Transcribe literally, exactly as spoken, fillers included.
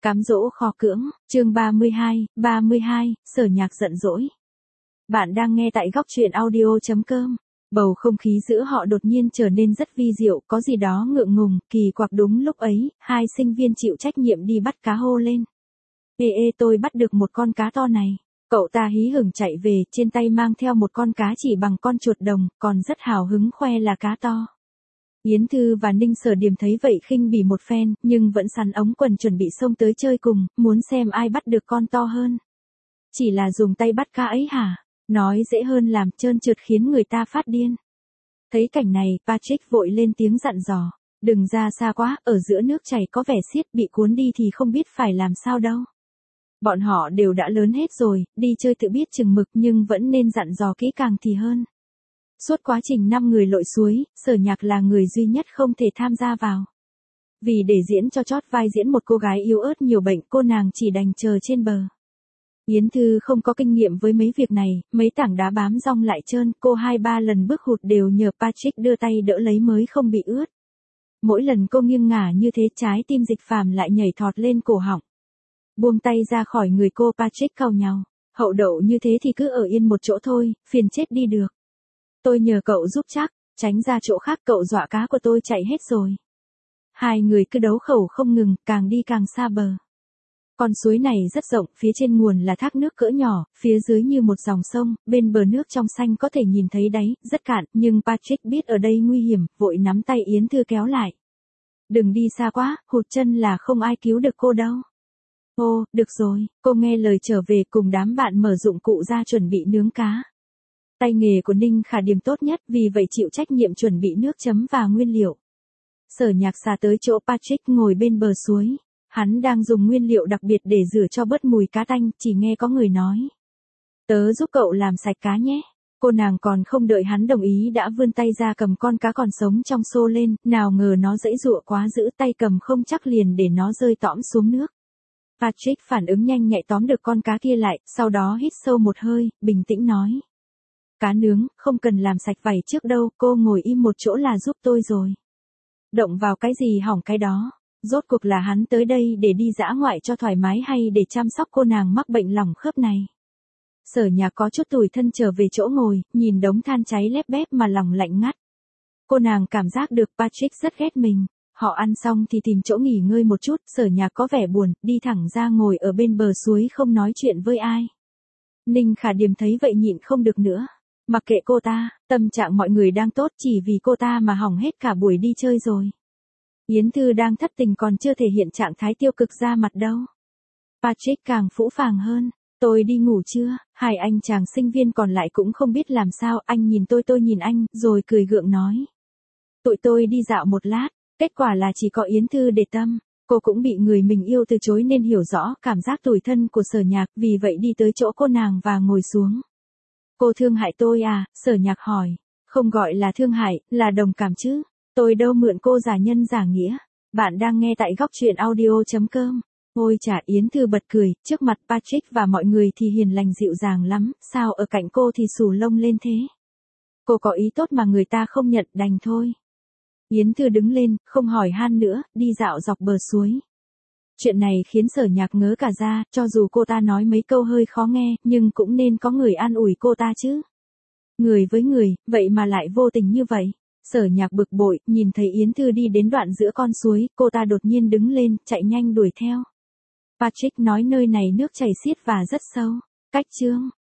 Cám dỗ khó cưỡng, chương ba mươi hai, ba mươi hai, Sở Nhạc giận dỗi. Bạn đang nghe tại góc truyện audio chấm com. Bầu không khí giữa họ đột nhiên trở nên rất vi diệu, có gì đó ngượng ngùng, kỳ quặc đúng lúc ấy, hai sinh viên chịu trách nhiệm đi bắt cá hô lên. Ê ê tôi bắt được một con cá to này. Cậu ta hí hửng chạy về, trên tay mang theo một con cá chỉ bằng con chuột đồng, còn rất hào hứng khoe là cá to. Yến Thư và Ninh Sở Điềm thấy vậy khinh bỉ một phen, nhưng vẫn sắn ống quần chuẩn bị xông tới chơi cùng, muốn xem ai bắt được con to hơn. Chỉ là dùng tay bắt cá ấy hả? Nói dễ hơn làm, trơn trượt khiến người ta phát điên. Thấy cảnh này, Patrick vội lên tiếng dặn dò. Đừng ra xa quá, ở giữa nước chảy có vẻ xiết, bị cuốn đi thì không biết phải làm sao đâu. Bọn họ đều đã lớn hết rồi, đi chơi tự biết chừng mực nhưng vẫn nên dặn dò kỹ càng thì hơn. Suốt quá trình năm người lội suối, Sở Nhạc là người duy nhất không thể tham gia vào. Vì để diễn cho chót vai diễn một cô gái yếu ớt nhiều bệnh, cô nàng chỉ đành chờ trên bờ. Yến Thư không có kinh nghiệm với mấy việc này, mấy tảng đá bám rong lại trơn, cô hai ba lần bước hụt đều nhờ Patrick đưa tay đỡ lấy mới không bị ướt. Mỗi lần cô nghiêng ngả như thế, trái tim Dịch Phàm lại nhảy thọt lên cổ họng. Buông tay ra khỏi người cô, Patrick cau nhàu. Hậu đậu như thế thì cứ ở yên một chỗ thôi, phiền chết đi được. Tôi nhờ cậu giúp chắc, tránh ra chỗ khác, cậu dọa cá của tôi chạy hết rồi. Hai người cứ đấu khẩu không ngừng, càng đi càng xa bờ. Con suối này rất rộng, phía trên nguồn là thác nước cỡ nhỏ, phía dưới như một dòng sông, bên bờ nước trong xanh có thể nhìn thấy đáy, rất cạn, nhưng Patrick biết ở đây nguy hiểm, vội nắm tay Yến Thư kéo lại. Đừng đi xa quá, hụt chân là không ai cứu được cô đâu. Ô, được rồi, cô nghe lời trở về cùng đám bạn mở dụng cụ ra chuẩn bị nướng cá. Tay nghề của Ninh Khả Điềm tốt nhất, vì vậy chịu trách nhiệm chuẩn bị nước chấm và nguyên liệu. Sở Nhạc xà tới chỗ Patrick ngồi bên bờ suối. Hắn đang dùng nguyên liệu đặc biệt để rửa cho bớt mùi cá tanh, chỉ nghe có người nói. Tớ giúp cậu làm sạch cá nhé. Cô nàng còn không đợi hắn đồng ý đã vươn tay ra cầm con cá còn sống trong xô lên, nào ngờ nó giãy giụa quá, giữ tay cầm không chắc liền để nó rơi tõm xuống nước. Patrick phản ứng nhanh nhạy tóm được con cá kia lại, sau đó hít sâu một hơi, bình tĩnh nói. Cá nướng, không cần làm sạch vảy trước đâu, cô ngồi im một chỗ là giúp tôi rồi. Động vào cái gì hỏng cái đó. Rốt cuộc là hắn tới đây để đi dã ngoại cho thoải mái hay để chăm sóc cô nàng mắc bệnh lòng khớp này. Sở Nhạc có chút tủi thân trở về chỗ ngồi, nhìn đống than cháy lép bép mà lòng lạnh ngắt. Cô nàng cảm giác được Patrick rất ghét mình. Họ ăn xong thì tìm chỗ nghỉ ngơi một chút, Sở Nhạc có vẻ buồn, đi thẳng ra ngồi ở bên bờ suối không nói chuyện với ai. Ninh Khả Điềm thấy vậy nhịn không được nữa. Mặc kệ cô ta, tâm trạng mọi người đang tốt, chỉ vì cô ta mà hỏng hết cả buổi đi chơi rồi. Yến Thư đang thất tình còn chưa thể hiện trạng thái tiêu cực ra mặt đâu. Patrick càng phũ phàng hơn. Tôi đi ngủ chưa? Hai anh chàng sinh viên còn lại cũng không biết làm sao, anh nhìn tôi tôi nhìn anh, rồi cười gượng nói. Tụi tôi đi dạo một lát, kết quả là chỉ có Yến Thư để tâm. Cô cũng bị người mình yêu từ chối nên hiểu rõ cảm giác tủi thân của Sở Nhạc, vì vậy đi tới chỗ cô nàng và ngồi xuống. Cô thương hại tôi à? Sở Nhạc hỏi. Không gọi là thương hại, là đồng cảm chứ. Tôi đâu mượn cô giả nhân giả nghĩa. Bạn đang nghe tại góc truyện audio chấm com. Ôi chà, Yến Thư bật cười, trước mặt Patrick và mọi người thì hiền lành dịu dàng lắm, sao ở cạnh cô thì xù lông lên thế? Cô có ý tốt mà người ta không nhận, đành thôi. Yến Thư đứng lên, không hỏi han nữa, đi dạo dọc bờ suối. Chuyện này khiến Sở Nhạc ngớ cả ra, cho dù cô ta nói mấy câu hơi khó nghe, nhưng cũng nên có người an ủi cô ta chứ. Người với người, vậy mà lại vô tình như vậy. Sở Nhạc bực bội, nhìn thấy Yến Thư đi đến đoạn giữa con suối, cô ta đột nhiên đứng lên, chạy nhanh đuổi theo. Patrick nói nơi này nước chảy xiết và rất sâu. Cách chương